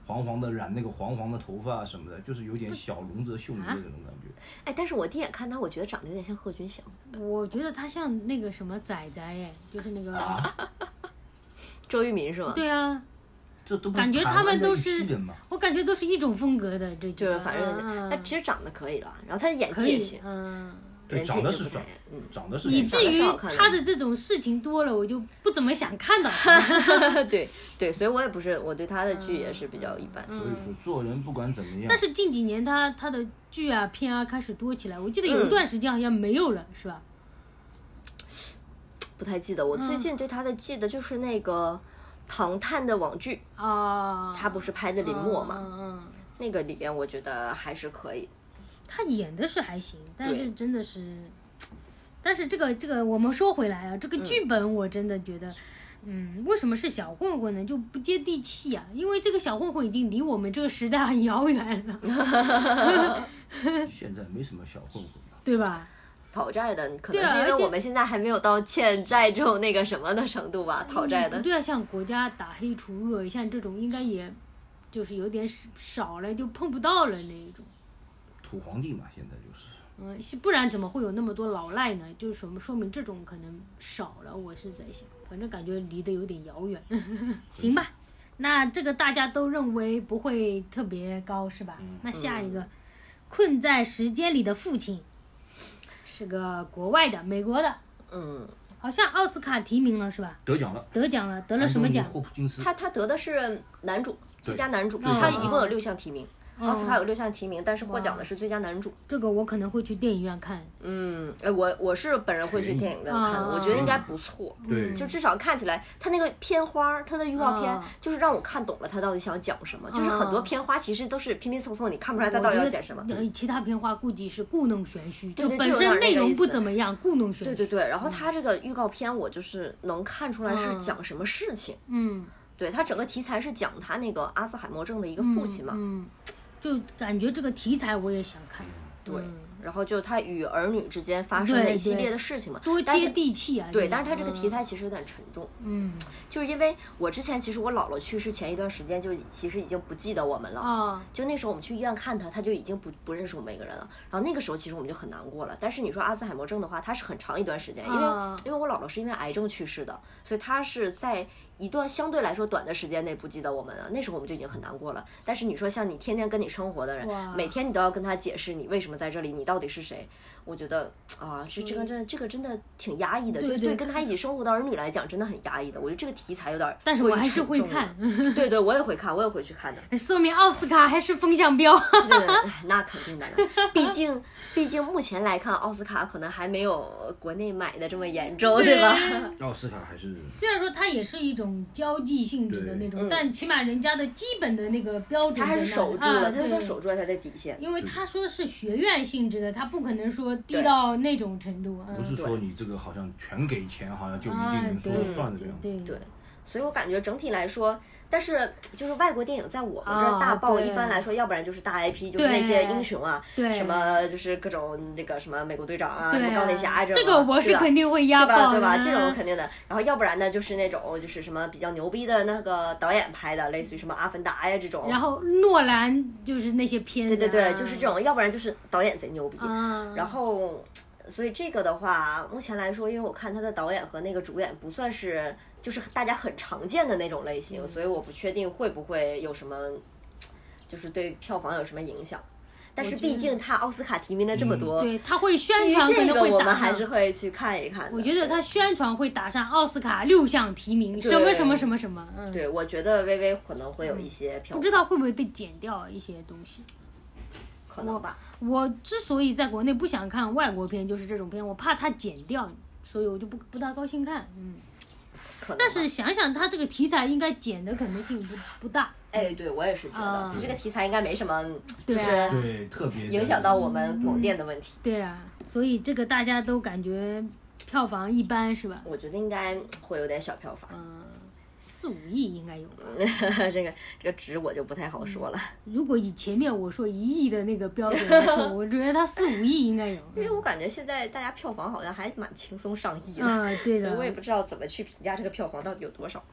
黄黄的染那个黄黄的头发什么的，就是有点小龙泽秀明的这种感觉。 哎，但是我第一眼看他，我觉得长得有点像贺军翔。 我觉得他像那个什么仔仔哎，就是那个周渝民是吗？ 对啊， 这都不感觉他们都是台湾的一批人嘛， 我感觉都是一种风格的，这就是反正他其实长得可以了，然后他的演技也行， 对，长得是帅，长得是帅， 以至于他的这种事情多了，我就不怎么想看到他。 对对，所以我也不是，我对他的剧也是比较一般。 所以说做人不管怎么样， 但是近几年他的剧啊片啊开始多起来，我记得有一段时间好像没有了，是吧？ 不太记得，我最近对他的记得就是那个唐探的网剧啊， 他不是拍的林默嘛，那个里边我觉得还是可以。 他演的是还行，但是真的是，但是这个我们说回来啊，这个剧本我真的觉得，为什么是小混混呢？就不接地气啊，因为这个小混混已经离我们这个时代很遥远了。 现在没什么小混混了， 对吧？ 讨债的可能是因为我们现在还没有到欠债这种那个什么的程度吧，讨债的。 对啊，像国家打黑除恶，像这种应该也就是有点少了，就碰不到了那一种。 土皇帝嘛，现在就是。 不然怎么会有那么多老赖呢？就是什么说明这种可能少了。我是在想，反正感觉离得有点遥远。行吧，那这个大家都认为不会特别高是吧？那下一个，困在时间里的父亲，是个国外的，美国的。好像奥斯卡提名了是吧？ 得奖了， 得了什么奖？ 霍普金斯。 他得的是男主，最佳男主，他一共有6项提名。奥斯卡有6项提名，但是获奖的是最佳男主。 这个我可能会去电影院看。 我是本人会去电影院看的，我觉得应该不错。 对， 就至少看起来，他那个片花，他的预告片就是让我看懂了他到底想讲什么。就是很多片花其实都是拼拼凑凑，你看不出来他到底要讲什么。 其他片花估计是故弄玄虚， 就本身内容不怎么样，故弄玄虚。 对，然后他这个预告片我就是能看出来是讲什么事情。对，他整个题材是讲他那个阿兹海默症的一个父亲嘛。 就感觉这个题材我也想看， 对，然后就他与儿女之间发生的一系列的事情嘛， 多接地气啊。 对，但是他这个题材其实有点沉重，就是因为我之前其实我姥姥去世前一段时间就其实已经不记得我们了，就那时候我们去医院看他就已经不认识我们每个人了，然后那个时候其实我们就很难过了。但是你说阿兹海默症的话，它是很长一段时间，因为我姥姥是因为癌症去世的，所以他是在一段相对来说短的时间内不记得我们了，那时候我们就已经很难过了。但是你说像你天天跟你生活的人，每天你都要跟他解释你为什么在这里，你到底是谁，我觉得这个真的挺压抑的，就对跟他一起生活的儿女来讲真的很压抑的。我觉得这个题材有点， 但是我还是会看。 对，我也会看，我也会去看的。 说明奥斯卡还是风向标。 对，那肯定的了。毕竟目前来看，奥斯卡可能还没有国内买的这么严重，对吧？ 奥斯卡还是虽然说它也是一种交际性质的那种，但起码人家的基本的那个标准， 他还是守住了，他守住了他的底线。 因为他说是学院性质的，他不可能说低到那种程度。 不是说你这个好像全给钱，好像就一定能说了算的这样。 对，所以我感觉整体来说。但是就是外国电影在我们这儿大爆，一般来说，要不然就是大 IP，就是那些英雄啊，什么就是各种那个什么美国队长啊，什么钢铁侠这种， 这个我是肯定会压爆， 对吧？这种肯定的。然后要不然呢，就是那种就是什么比较牛逼的那个导演拍的，类似于什么阿凡达呀这种。 然后诺兰就是那些片子， 对，就是这种。要不然就是导演贼牛逼，然后。所以这个的话，目前来说，因为我看他的导演和那个主演不算是就是大家很常见的那种类型，所以我不确定会不会有什么，就是对票房有什么影响。但是毕竟他奥斯卡提名了这么多， 对，他会宣传，可能会我们还是会去看一看。 我觉得他宣传会打上奥斯卡6项提名，什么什么什么什么。 对，我觉得微微可能会有一些票房， 不知道会不会被剪掉一些东西。 可能吧。 我之所以在国内不想看外国片，就是这种片，我怕它剪掉，所以我就不大高兴看。但是想想它这个题材应该剪的可能性不大。 哎，对，我也是觉得它这个题材应该没什么，就是对特别影响到我们广电的问题。 对啊，所以这个大家都感觉票房一般是吧？ 我觉得应该会有点小票房。 4-5亿应该有吧。 这个值我就不太好说了。 如果以前面我说1亿的那个标准来说，我觉得它4-5亿应该有。 因为我感觉现在大家票房好像还蛮轻松上亿的， 对的。 所以我也不知道怎么去评价这个票房到底有多少。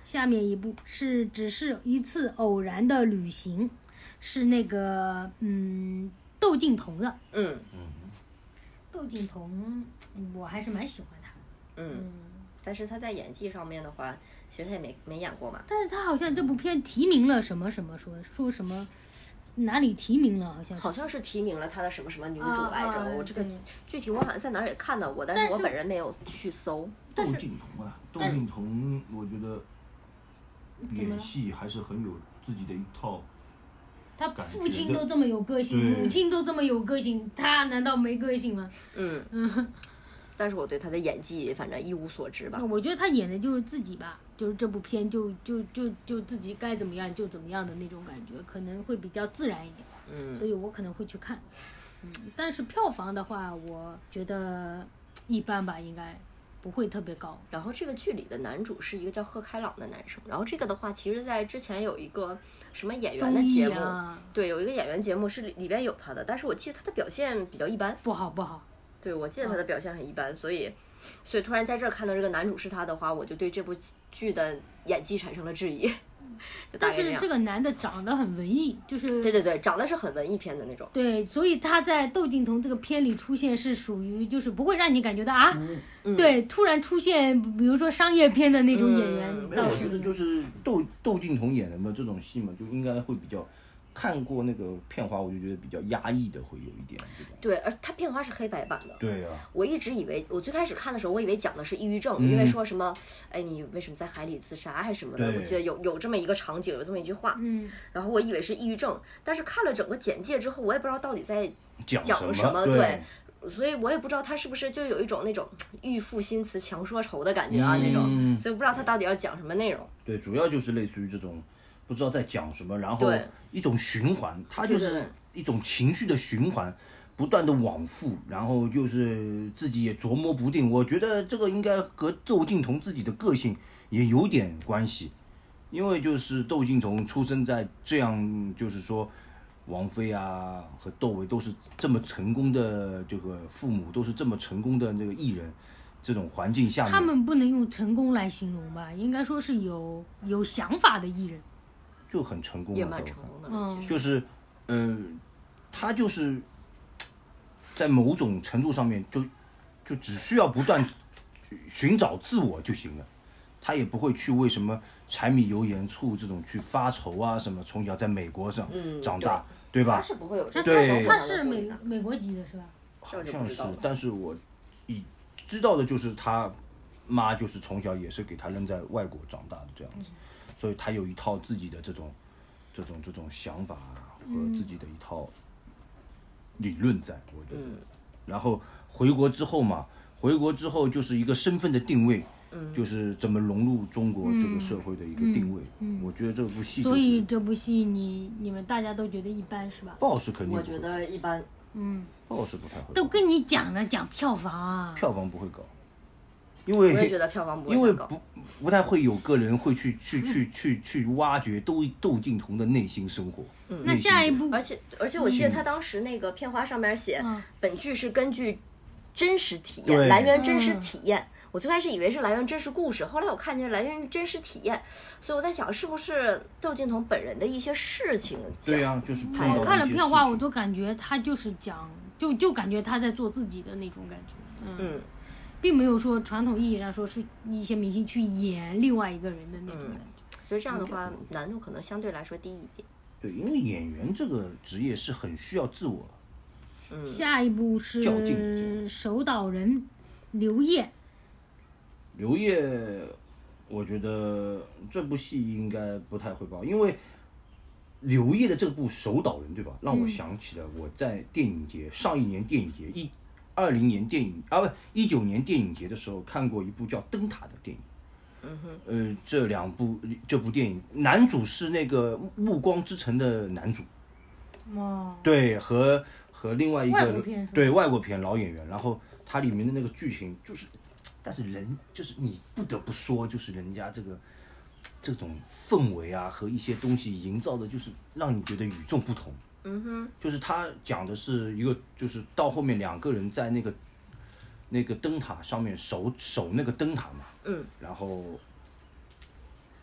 下面一部是只是一次偶然的旅行，是那个窦靖童的。窦靖童我还是蛮喜欢他。 但是他在演技上面的话，其实他也没演过嘛。 但是他好像这部片提名了什么什么，说什么哪里提名了，好像是提名了他的什么什么女主来着。我这个具体我好像在哪儿也看到过，但是我本人没有去搜。 窦靖童啊，窦靖童，我觉得演戏还是很有自己的一套。 他父亲都这么有个性，母亲都这么有个性，他难道没个性吗？ 但是我对他的演技反正一无所知吧。 我觉得他演的就是自己吧，就是这部片就自己该怎么样就怎么样的那种感觉，可能会比较自然一点。所以我可能会去看。但是票房的话，我觉得一般吧，应该不会特别高。 然后这个剧里的男主是一个叫贺开朗的男生。然后这个的话，其实在之前有一个什么演员的节目，对，有一个演员节目是里边有他的，但是我记得他的表现比较一般， 不好。 对，我记得他的表现很一般，所以突然在这儿看到这个男主是他的话，我就对这部剧的演技产生了质疑。 但是这个男的长得很文艺，就是对，长得是很文艺片的那种。 对，所以他在窦靖童这个片里出现是属于就是不会让你感觉到啊，对，突然出现，比如说商业片的那种演员。 我觉得就是窦靖童演的嘛这种戏嘛，就应该会比较。看过那个片花，我就觉得比较压抑的，会有一点。 对，而它片花是黑白版的。 对啊。 我一直以为，我最开始看的时候，我以为讲的是抑郁症，因为说什么，哎，你为什么在海里自杀还是什么的？我记得有这么一个场景，有这么一句话。然后我以为是抑郁症，但是看了整个简介之后，我也不知道到底在讲什么。对。所以我也不知道他是不是就有一种那种欲赋新词强说愁的感觉啊，那种。所以不知道他到底要讲什么内容。 对，主要就是类似于这种。不知道在讲什么，然后一种循环，它就是一种情绪的循环，不断的往复，然后就是自己也琢磨不定。我觉得这个应该和窦靖童自己的个性也有点关系，因为就是窦靖童出生在这样，就是说王菲啊和窦唯都是这么成功的，这个父母都是这么成功的那个艺人。这种环境下面， 他们不能用成功来形容吧，应该说是有想法的艺人。 就很成功， 也蛮成功的， 就是，他就是在某种程度上面就只需要不断寻找自我就行了，他也不会去为什么柴米油盐醋这种去发愁啊什么。从小在美国上长大，对吧？ 他是不会有这种。对，他是美国籍的是吧？ 好像是，但是我知道的就是他妈就是从小也是给他扔在外国长大的这样子。所以他有一套自己的这种想法和自己的一套理论在，我觉得。然后回国之后就是一个身份的定位，就是怎么融入中国这个社会的一个定位。我觉得这部戏。 所以这部戏你们大家都觉得一般是吧？ 报是肯定。 我觉得一般。 报是不太会。 都跟你讲了，讲票房啊。 票房不会高。因为我也觉得票房不会高， 因为不太会有个人会去挖掘窦靖童的内心生活。 那下一部， 而且我记得他当时那个片花上面写，本剧是根据真实体验，来源真实体验。我最开始以为是来源真实故事，后来我看见来源真实体验，所以我在想是不是窦靖童本人的一些事情讲。 对呀，就是我看了片花，我都感觉他就是讲，就感觉他在做自己的那种感觉。并没有说传统意义上说是一些明星去演另外一个人的那种感觉。 所以这样的话，难度可能相对来说低一点。 对，因为演员这个职业是很需要自我。 下一部是守岛人刘烨。 刘烨，我觉得这部戏应该不太会爆，因为刘烨的这部守岛人，对吧？让我想起了我在电影节上一年电影节2020年电影19年电影节的时候看过一部叫《灯塔》的电影。这部电影男主是那个《暮光之城》的男主。对，和另外一个外国片老演员，然后它里面的那个剧情就是，但是人就是你不得不说，就是人家这种氛围啊和一些东西营造的，就是让你觉得与众不同。就是他讲的是一个，就是到后面两个人在那个灯塔上面守那个灯塔嘛。然后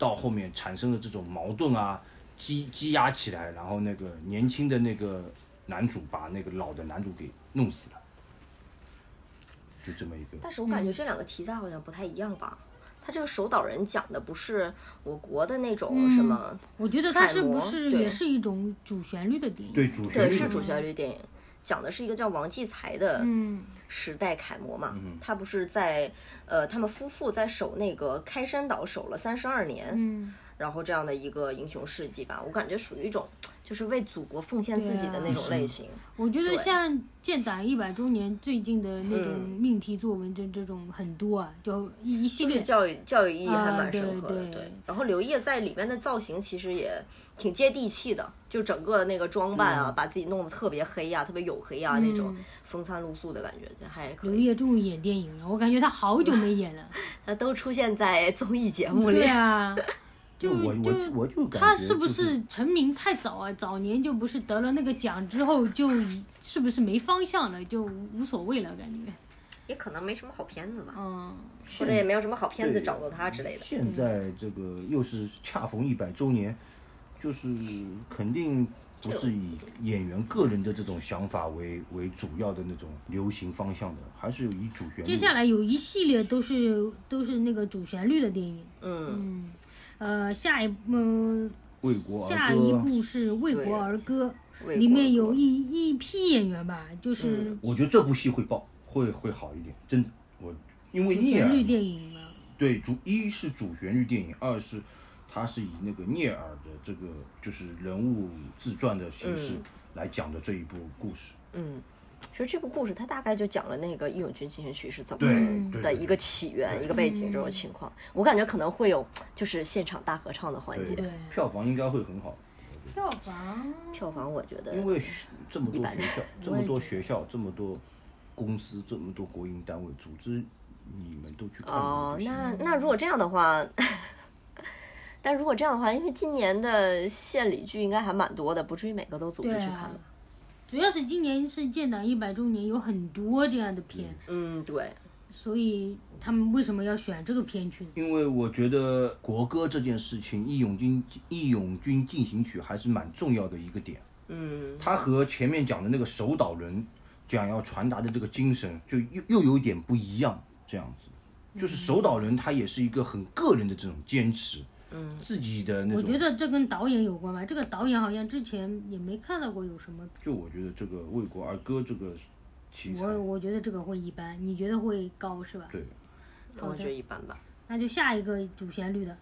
到后面产生的这种矛盾啊，积压起来，然后那个年轻的那个男主把那个老的男主给弄死了，就这么一个。 但是我感觉这两个题材好像不太一样吧。他这个守岛人讲的不是我国的那种什么、 我觉得他是不是也是一种主旋律的电影？ 对，主旋律对是主旋律电影，讲的是一个叫王继才的时代楷模嘛。他不是在他们夫妇在守那个开山岛守了32年，然后这样的一个英雄事迹吧，我感觉属于一种就是为祖国奉献自己的那种类型。 我觉得像建党100周年最近的那种命题作文，这种很多啊，就一系列教育意义还蛮深刻的。对，然后刘烨在里面的造型其实也挺接地气的，就整个那个装扮啊，把自己弄得特别黑啊，特别黝黑啊，那种风餐露宿的感觉，就还可以。 刘烨终于演电影了，我感觉他好久没演了。 他都出现在综艺节目里。 对啊。 我就感觉他是不是成名太早啊？早年就不是得了那个奖之后，就是不是没方向了，就无所谓了，感觉。 也可能没什么好片子吧，或者也没有什么好片子找到他之类的。 现在这个又是恰逢100周年，就是肯定不是以演员个人的这种想法为主要的那种流行方向的，还是以主旋律。 接下来有一系列都是那个主旋律的电影。下一部是《为国而歌》，里面有一批演员吧，就是我觉得这部戏会爆，会好一点，真的。因为聂耳主旋律电影嘛， 对，一是主旋律电影，二是它是以那个聂耳的这个就是人物自传的形式来讲的这一部故事。 其实这部故事它大概就讲了那个《义勇军进行曲》是怎么的一个起源、一个背景这种情况。我感觉可能会有就是现场大合唱的环节， 票房应该会很好。 票房我觉得因为这么多学校，这么多公司，这么多国营单位组织，你们都去看那如果这样的话。但如果这样的话，因为今年的献礼剧应该还蛮多的，不至于每个都组织去看的。 主要是今年是建党100周年，有很多这样的片。 对。 所以他们为什么要选这个片去呢？ 因为我觉得国歌这件事情，《义勇军进行曲》还是蛮重要的一个点。它和前面讲的那个守岛人讲要传达的这个精神，就又有点不一样。这样子，就是守岛人他也是一个很个人的这种坚持。自己的那种， 我觉得这跟导演有关吧。这个导演好像之前也没看到过有什么。 就我觉得这个为国而歌这个题材， 我觉得这个会一般，你觉得会高是吧？ 对， 我觉得一般吧。 那就下一个主旋律的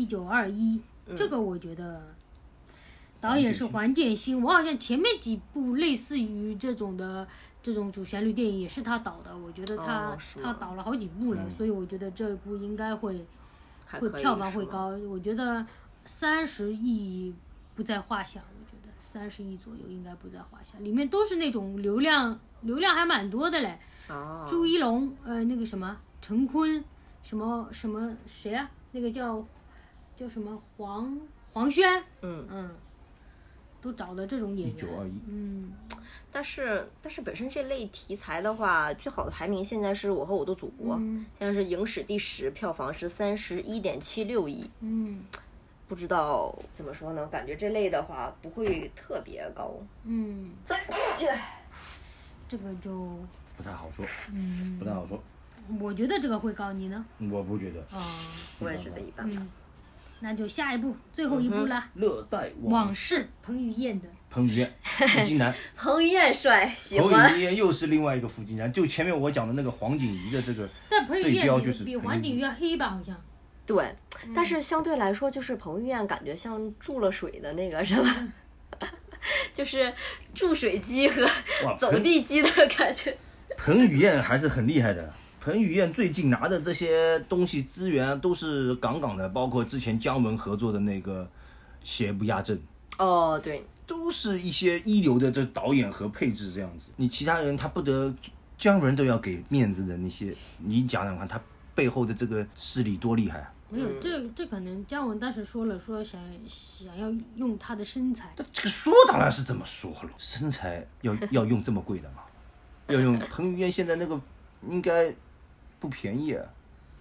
1921，这个我觉得导演是黄建新。我好像前面几部类似于这种主旋律电影也是他导的，我觉得他导了好几部了，所以我觉得这部应该会票房会高，我觉得30亿不在话下，我觉得30亿左右应该不在话下，里面都是那种流量还蛮多的嘞。朱一龙，那个什么陈坤，什么谁啊？那个叫什么黄轩，都找的这种演员。 1921。 但是本身这类题材的话，最好的排名现在是我和我的祖国，现在是影史第10，票房是31.76亿。不知道怎么说呢，感觉这类的话不会特别高。 这个就不太好说。不太好说。 我觉得这个会高，你呢？ 我不觉得。 我也觉得一般般。 那就下一部，最后一部啦。 热带往事，彭于晏的。 彭于晏，腹肌男。 彭于晏帅，喜欢。 彭于晏又是另外一个腹肌男，就前面我讲的那个黄景瑜的这个对标就是比黄景瑜要黑吧，好像。 对，但是相对来说，就是彭于晏感觉像注了水的那个什么，就是注水机和走地机的感觉。 彭于晏还是很厉害的。彭于晏最近拿的这些东西资源都是杠杠的，包括之前姜文合作的那个《邪不压正》。 对， 都是一些一流的这导演和配置这样子。你其他人他不得，姜文都要给面子的那些，你讲讲看他背后的这个势力多厉害啊！ 没有，这可能姜文当时说了，说想要用他的身材。 这个说当然是这么说了，身材要用这么贵的吗？要用彭于晏现在那个应该不便宜啊。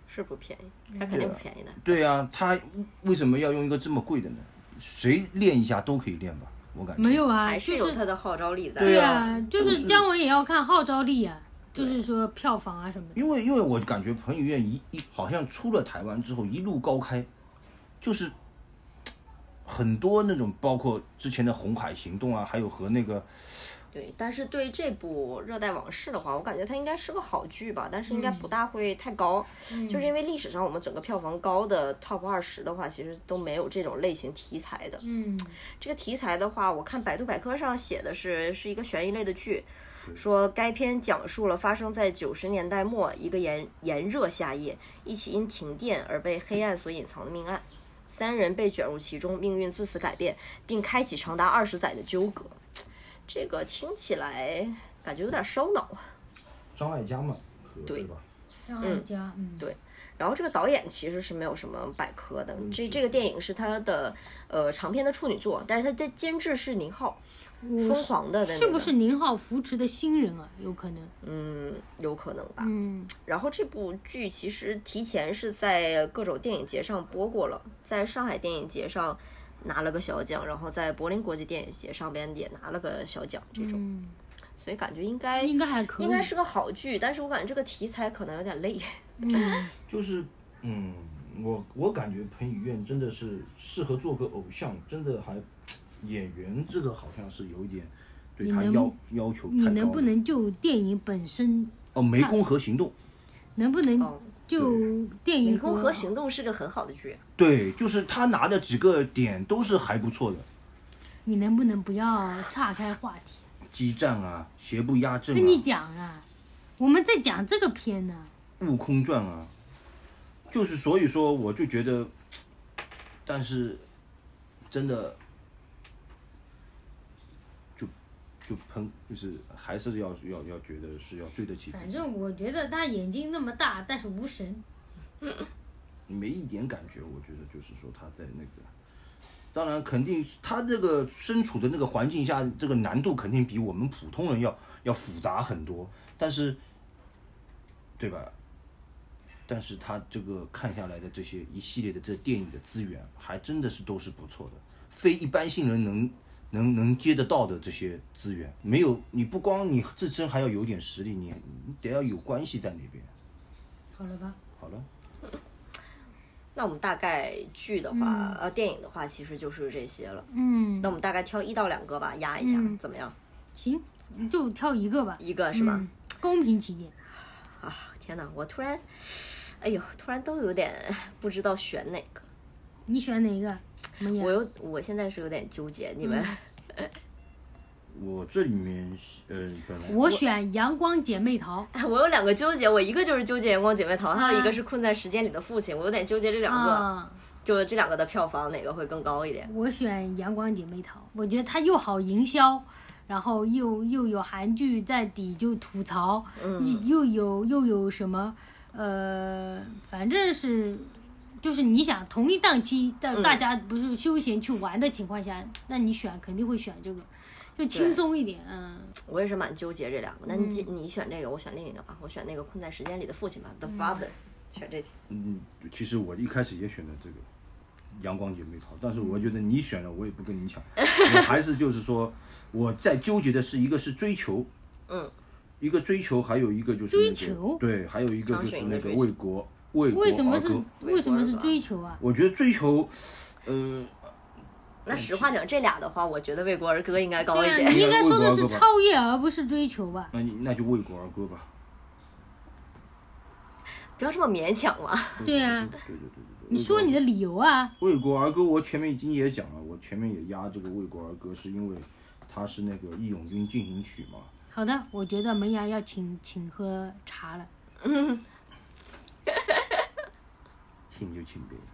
是不便宜，它肯定不便宜的。 对啊，他为什么要用一个这么贵的呢？谁练一下都可以练吧，我感觉。 没有啊， 还是有它的号召力在。 对啊，就是姜文也要看号召力啊，就是说票房啊什么的。 因为我感觉彭于晏好像出了台湾之后一路高开，就是很多那种包括之前的《红海行动》啊，还有和那个。 对，但是对这部《热带往事》的话，我感觉它应该是个好剧吧，但是应该不大会太高，就是因为历史上我们整个票房高的 Top 20的话，其实都没有这种类型题材的。这个题材的话，我看百度百科上写的是一个悬疑类的剧，说该片讲述了发生在90年代末一个炎热夏夜，一起因停电而被黑暗所隐藏的命案，3人被卷入其中，命运自此改变，并开启长达20载的纠葛。这个听起来感觉有点烧脑啊。 张艾嘉嘛， 对吧？ 张艾嘉， 对。然后这个导演其实是没有什么百科的，这个电影是他的长篇的处女作，但是他的监制是宁浩，疯狂的、那个。 是不是宁浩扶持的新人啊？有可能。有可能吧。然后这部剧其实提前是在各种电影节上播过了，在上海电影节上拿了个小奖，然后在柏林国际电影节上边也拿了个小奖，这种，所以感觉应该还可以， 应该是个好剧，但是我感觉这个题材可能有点累。 就是我感觉彭于晏真的是适合做个偶像，真的还演员这个好像是有一点对他要求太高。 你能不能就电影本身？ 湄公河行动， 能不能？就电影 《湄公河行动》是个很好的剧， 对，就是他拿的几个点都是还不错的。 你能不能不要岔开话题？ 激战啊，邪不压正啊。 跟你讲啊，我们在讲这个片呢。 悟空传啊，就是所以说我就觉得，但是真的就是还是要觉得是要对得起自己。 反正我觉得他眼睛那么大，但是无神， 没一点感觉。我觉得就是说他在那个，当然肯定他这个身处的那个环境下，这个难度肯定比我们普通人要复杂很多，但是，对吧？但是他这个看下来的这些一系列的这电影的资源，还真的是都是不错的，非一般性人能接得到的这些资源，没有你不光你自身还要有点实力，你得要有关系在那边。 好了吧？ 好了。 那我们大概剧的话，电影的话，其实就是这些了。那我们大概挑1到2个吧，压一下，怎么样？ 行，就挑一个吧。 一个是吧？ 公平起见。 啊，天哪！我突然都有点不知道选哪个。 你选哪个？ 我现在是有点纠结，你们。 我这里面本来我选阳光姐妹淘。 我有2个纠结，我一个就是纠结阳光姐妹淘，还有一个是困在时间里的父亲，我有点纠结这2个，就这2个的票房哪个会更高一点？ 我选阳光姐妹淘，我觉得它又好营销，然后又有韩剧在底就吐槽，又有什么反正是。就是你想同一档期，大家不是休闲去玩的情况下，那你肯定会选这个，就轻松一点。 我也是蛮纠结这2个。那你选这个，我选另一个吧。我选那个困在时间里的父亲吧 ，The Father，选这题。 其实我一开始也选的这个阳光姐妹淘，但是我觉得你选了，我也不跟你抢，我还是就是说我在纠结的是一个是追求，一个追求，还有一个就是追求， 对，还有一个就是那个为国为什么是追求啊？ 我觉得追求， 那实话讲，这俩的话，我觉得为国而歌应该高一点。 你应该说的是超越，而不是追求吧？ 那就为国而歌吧。 不要这么勉强嘛。 对啊。 对。 你说你的理由啊？ 为国而歌，我前面已经也讲了，我前面也压这个为国而歌，是因为它是那个义勇军进行曲嘛。 好的，我觉得门牙要请喝茶了。 请就请呗。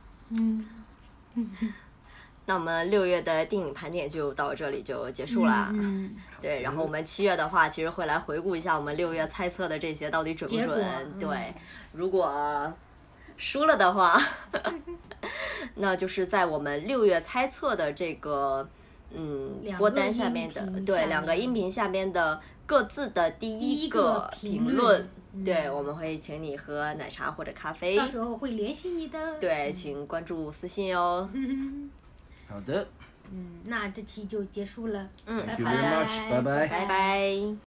那我们6月的电影盘点就到这里就结束了。对，然后我们7月的话，其实会来回顾一下我们6月猜测的这些到底准不准。对，如果输了的话，那就是在我们6月猜测的这个播单下面的，对，2个音频下面的各自的第一个评论， 对，我们会请你喝奶茶或者咖啡， 到时候会联系你的。 对，请关注私信哦。 好的， 那这期就结束了。 嗯， Thank you very much，拜拜。 拜拜。